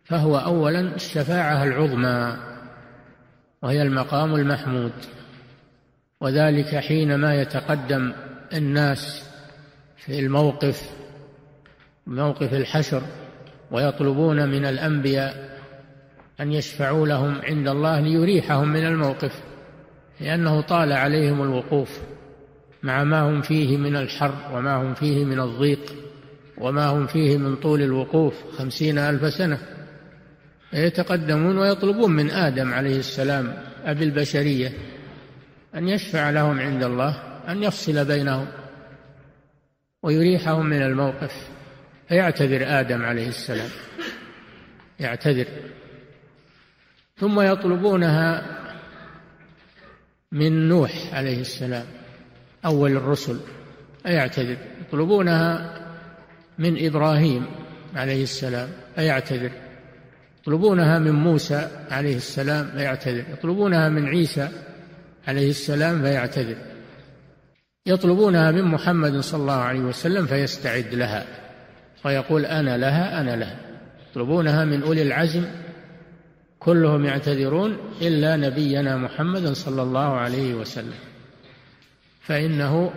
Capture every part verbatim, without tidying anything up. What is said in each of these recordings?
فهو أولا الشفاعة العظمى وهي المقام المحمود، وذلك حينما يتقدم الناس في الموقف موقف الحشر ويطلبون من الأنبياء أن يشفعوا لهم عند الله ليريحهم من الموقف، لأنه طال عليهم الوقوف مع ما هم فيه من الحر وما هم فيه من الضيق وما هم فيه من طول الوقوف خمسين ألف سنة. يتقدمون ويطلبون من آدم عليه السلام أبي البشرية أن يشفع لهم عند الله، أن يفصل بينهم ويريحهم من الموقف، فيعتذر آدم عليه السلام، يعتذر. ثم يطلبونها من نوح عليه السلام أول الرسل، أيعتذر. يطلبونها من إبراهيم عليه السلام، أيعتذر. يطلبونها من موسى عليه السلام، فيعتذر. يطلبونها من عيسى عليه السلام، فيعتذر. يطلبونها من محمد صلى الله عليه وسلم فيستعد لها فيقول أنا لها أنا لها. يطلبونها من أولي العزم كلهم يعتذرون إلا نبينا محمد صلى الله عليه وسلم، فإنه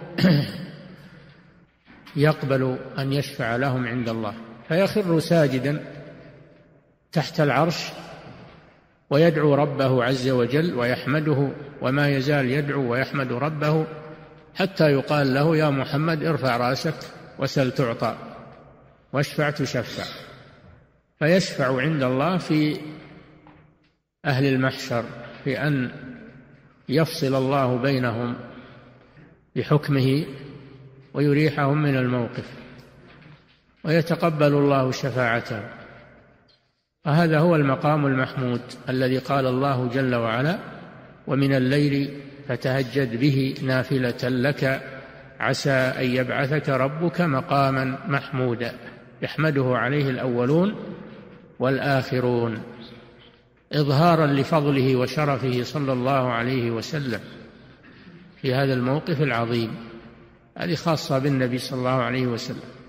يقبل أن يشفع لهم عند الله، فيخر ساجدا تحت العرش ويدعو ربه عز وجل ويحمده، وما يزال يدعو ويحمد ربه حتى يقال له يا محمد ارفع رأسك وسل تعطى واشفع تشفع. فيشفع عند الله في أهل المحشر في أن يفصل الله بينهم بحكمه ويريحهم من الموقف ويتقبل الله شفاعته. وهذا هو المقام المحمود الذي قال الله جل وعلا ومن الليل فتهجد به نافلة لك عسى أن يبعثك ربك مقاما محمودا يحمده عليه الأولون والآخرون، إظهارا لفضله وشرفه صلى الله عليه وسلم في هذا الموقف العظيم. هذه خاصة بالنبي صلى الله عليه وسلم.